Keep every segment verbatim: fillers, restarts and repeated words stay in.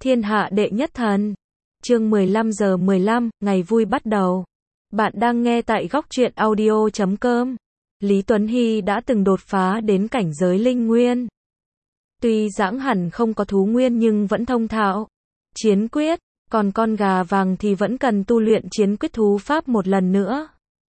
Thiên hạ đệ nhất thần. Chương mười lăm giờ mười lăm, ngày vui bắt đầu. Bạn đang nghe tại góc truyện audio chấm com. Lý Tuấn Hy đã từng đột phá đến cảnh giới linh nguyên. Tuy dãng hẳn không có thú nguyên nhưng vẫn thông thạo chiến quyết, còn con gà vàng thì vẫn cần tu luyện chiến quyết thú pháp một lần nữa.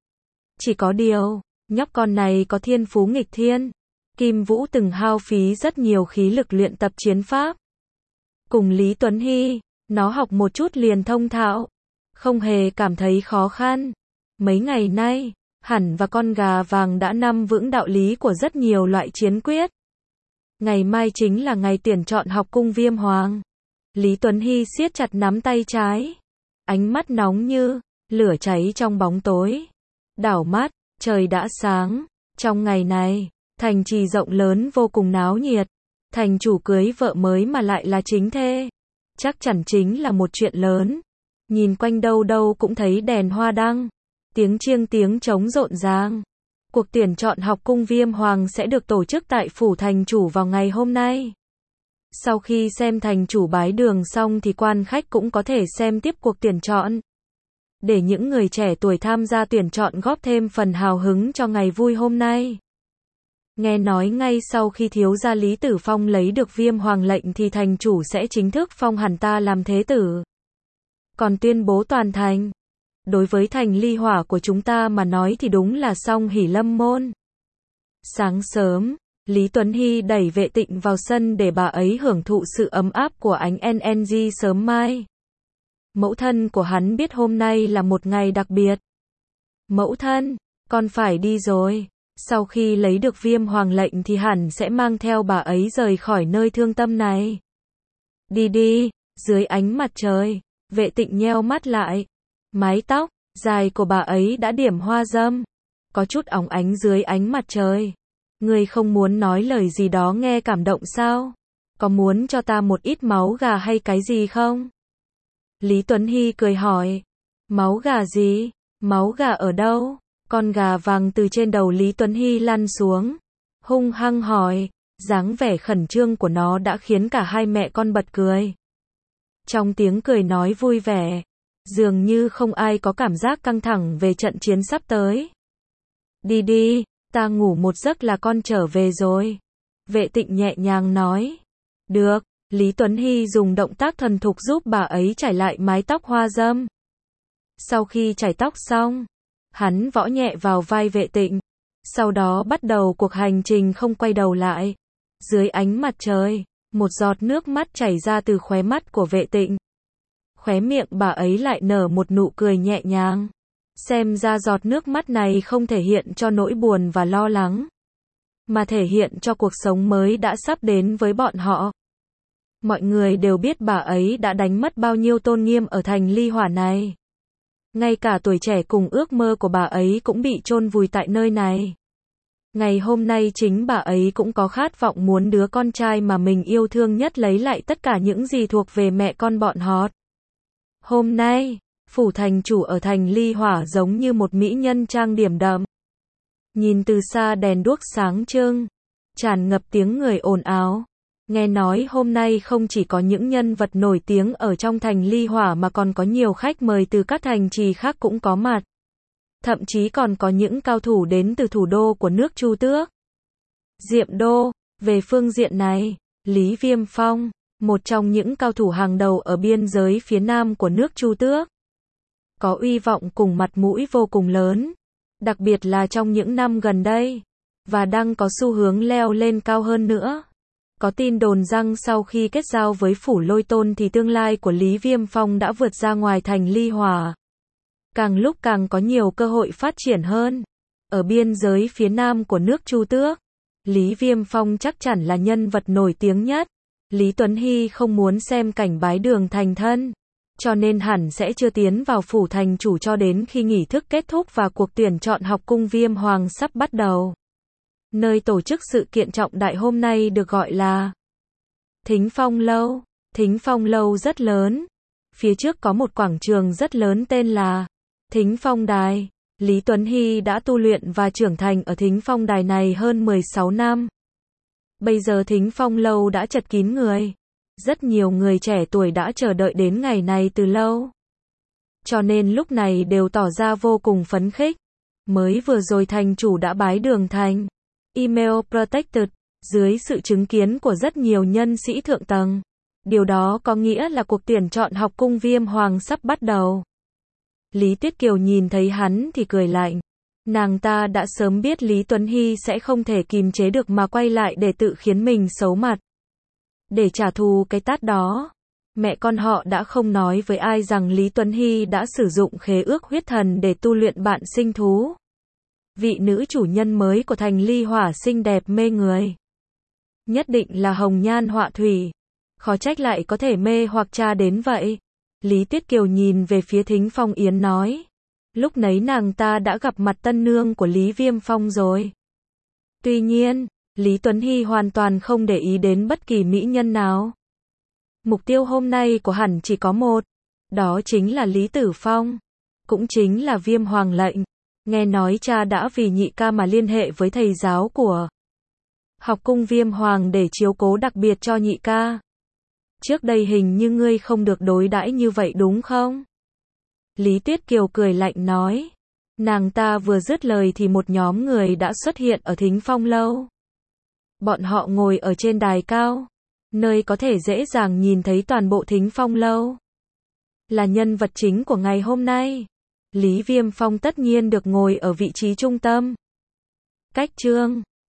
Chỉ có điều, nhóc con này có thiên phú nghịch thiên. Kim Vũ từng hao phí rất nhiều khí lực luyện tập chiến pháp. Cùng Lý Tuấn Hy, nó học một chút liền thông thạo, không hề cảm thấy khó khăn. Mấy ngày nay, hẳn và con gà vàng đã nắm vững đạo lý của rất nhiều loại chiến quyết. Ngày mai chính là ngày tuyển chọn học cung Viêm Hoàng. Lý Tuấn Hy siết chặt nắm tay trái, ánh mắt nóng như lửa cháy trong bóng tối. Đảo mắt, trời đã sáng. Trong ngày này, thành trì rộng lớn vô cùng náo nhiệt. Thành chủ cưới vợ mới mà lại là chính thê, chắc chắn chính là một chuyện lớn. Nhìn quanh đâu đâu cũng thấy đèn hoa đăng, tiếng chiêng tiếng trống rộn ràng. Cuộc tuyển chọn học cung Viêm Hoàng sẽ được tổ chức tại phủ thành chủ vào ngày hôm nay. Sau khi xem thành chủ bái đường xong thì quan khách cũng có thể xem tiếp cuộc tuyển chọn, để những người trẻ tuổi tham gia tuyển chọn góp thêm phần hào hứng cho ngày vui hôm nay. Nghe nói ngay sau khi thiếu gia Lý Tử Phong lấy được Viêm Hoàng lệnh thì thành chủ sẽ chính thức phong hẳn ta làm thế tử. Còn tuyên bố toàn thành. Đối với thành ly hỏa của chúng ta mà nói thì đúng là song hỷ lâm môn. Sáng sớm, Lý Tuấn Hy đẩy Vệ Tịnh vào sân để bà ấy hưởng thụ sự ấm áp của ánh en en giê sớm mai. Mẫu thân của hắn biết hôm nay là một ngày đặc biệt. Mẫu thân, con phải đi rồi. Sau khi lấy được Viêm Hoàng lệnh thì hẳn sẽ mang theo bà ấy rời khỏi nơi thương tâm này. Đi đi. Dưới ánh mặt trời, Vệ Tịnh nheo mắt lại. Mái tóc dài của bà ấy đã điểm hoa dâm, có chút óng ánh dưới ánh mặt trời. Ngươi không muốn nói lời gì đó nghe cảm động sao? Có muốn cho ta một ít máu gà hay cái gì không? Lý Tuấn Hy cười hỏi. Máu gà gì? Máu gà ở đâu? Con gà vàng từ trên đầu Lý Tuấn Hy lăn xuống, hung hăng hỏi. Dáng vẻ khẩn trương của nó đã khiến cả hai mẹ con bật cười. Trong tiếng cười nói vui vẻ, dường như không ai có cảm giác căng thẳng về trận chiến sắp tới. Đi đi, ta ngủ một giấc là con trở về rồi. Vệ Tịnh nhẹ nhàng nói. Được. Lý Tuấn Hy dùng động tác thuần thục giúp bà ấy chải lại mái tóc hoa dâm. Sau khi chải tóc xong, hắn võ nhẹ vào vai Vệ Tịnh, sau đó bắt đầu cuộc hành trình không quay đầu lại. Dưới ánh mặt trời, một giọt nước mắt chảy ra từ khóe mắt của Vệ Tịnh. Khóe miệng bà ấy lại nở một nụ cười nhẹ nhàng. Xem ra giọt nước mắt này không thể hiện cho nỗi buồn và lo lắng, mà thể hiện cho cuộc sống mới đã sắp đến với bọn họ. Mọi người đều biết bà ấy đã đánh mất bao nhiêu tôn nghiêm ở thành ly hỏa này. Ngay cả tuổi trẻ cùng ước mơ của bà ấy cũng bị chôn vùi tại nơi này. Ngày hôm nay chính bà ấy cũng có khát vọng muốn đứa con trai mà mình yêu thương nhất lấy lại tất cả những gì thuộc về mẹ con bọn họ. Hôm nay, phủ thành chủ ở thành ly hỏa giống như một mỹ nhân trang điểm đậm. Nhìn từ xa đèn đuốc sáng trưng, tràn ngập tiếng người ồn ào. Nghe nói hôm nay không chỉ có những nhân vật nổi tiếng ở trong thành ly hỏa mà còn có nhiều khách mời từ các thành trì khác cũng có mặt. Thậm chí còn có những cao thủ đến từ thủ đô của nước Chu Tước, Diệm Đô. Về phương diện này, Lý Viêm Phong, một trong những cao thủ hàng đầu ở biên giới phía nam của nước Chu Tước, có uy vọng cùng mặt mũi vô cùng lớn, đặc biệt là trong những năm gần đây, và đang có xu hướng leo lên cao hơn nữa. Có tin đồn rằng sau khi kết giao với phủ Lôi Tôn thì tương lai của Lý Viêm Phong đã vượt ra ngoài thành ly hỏa, càng lúc càng có nhiều cơ hội phát triển hơn. Ở biên giới phía nam của nước Chu Tước, Lý Viêm Phong chắc chắn là nhân vật nổi tiếng nhất. Lý Tuấn Hy không muốn xem cảnh bái đường thành thân, cho nên hẳn sẽ chưa tiến vào phủ thành chủ cho đến khi nghi thức kết thúc và cuộc tuyển chọn học cung Viêm Hoàng sắp bắt đầu. Nơi tổ chức sự kiện trọng đại hôm nay được gọi là Thính Phong Lâu. Thính Phong Lâu rất lớn. Phía trước có một quảng trường rất lớn tên là Thính Phong Đài. Lý Tuấn Hy đã tu luyện và trưởng thành ở Thính Phong Đài này hơn mười sáu năm. Bây giờ Thính Phong Lâu đã chật kín người. Rất nhiều người trẻ tuổi đã chờ đợi đến ngày này từ lâu. Cho nên lúc này đều tỏ ra vô cùng phấn khích. Mới vừa rồi thành chủ đã bái đường thành Email Protected, dưới sự chứng kiến của rất nhiều nhân sĩ thượng tầng. Điều đó có nghĩa là cuộc tuyển chọn học cung Viêm Hoàng sắp bắt đầu. Lý Tuyết Kiều nhìn thấy hắn thì cười lạnh. Nàng ta đã sớm biết Lý Tuấn Hy sẽ không thể kìm chế được mà quay lại để tự khiến mình xấu mặt. Để trả thù cái tát đó, mẹ con họ đã không nói với ai rằng Lý Tuấn Hy đã sử dụng khế ước huyết thần để tu luyện bạn sinh thú. Vị nữ chủ nhân mới của thành ly hỏa xinh đẹp mê người. Nhất định là hồng nhan họa thủy. Khó trách lại có thể mê hoặc cha đến vậy. Lý Tuyết Kiều nhìn về phía Thính Phong Yến nói. Lúc nấy nàng ta đã gặp mặt tân nương của Lý Viêm Phong rồi. Tuy nhiên, Lý Tuấn Hy hoàn toàn không để ý đến bất kỳ mỹ nhân nào. Mục tiêu hôm nay của hẳn chỉ có một. Đó chính là Lý Tử Phong. Cũng chính là Viêm Hoàng lệnh. Nghe nói cha đã vì nhị ca mà liên hệ với thầy giáo của học cung Viêm Hoàng để chiếu cố đặc biệt cho nhị ca. Trước đây hình như ngươi không được đối đãi như vậy đúng không? Lý Tuyết Kiều cười lạnh nói. Nàng ta vừa dứt lời thì một nhóm người đã xuất hiện ở Thính Phong lâu. Bọn họ ngồi ở trên đài cao, nơi có thể dễ dàng nhìn thấy toàn bộ Thính Phong lâu. Là nhân vật chính của ngày hôm nay. Lý Viêm Phong tất nhiên được ngồi ở vị trí trung tâm. Cách chương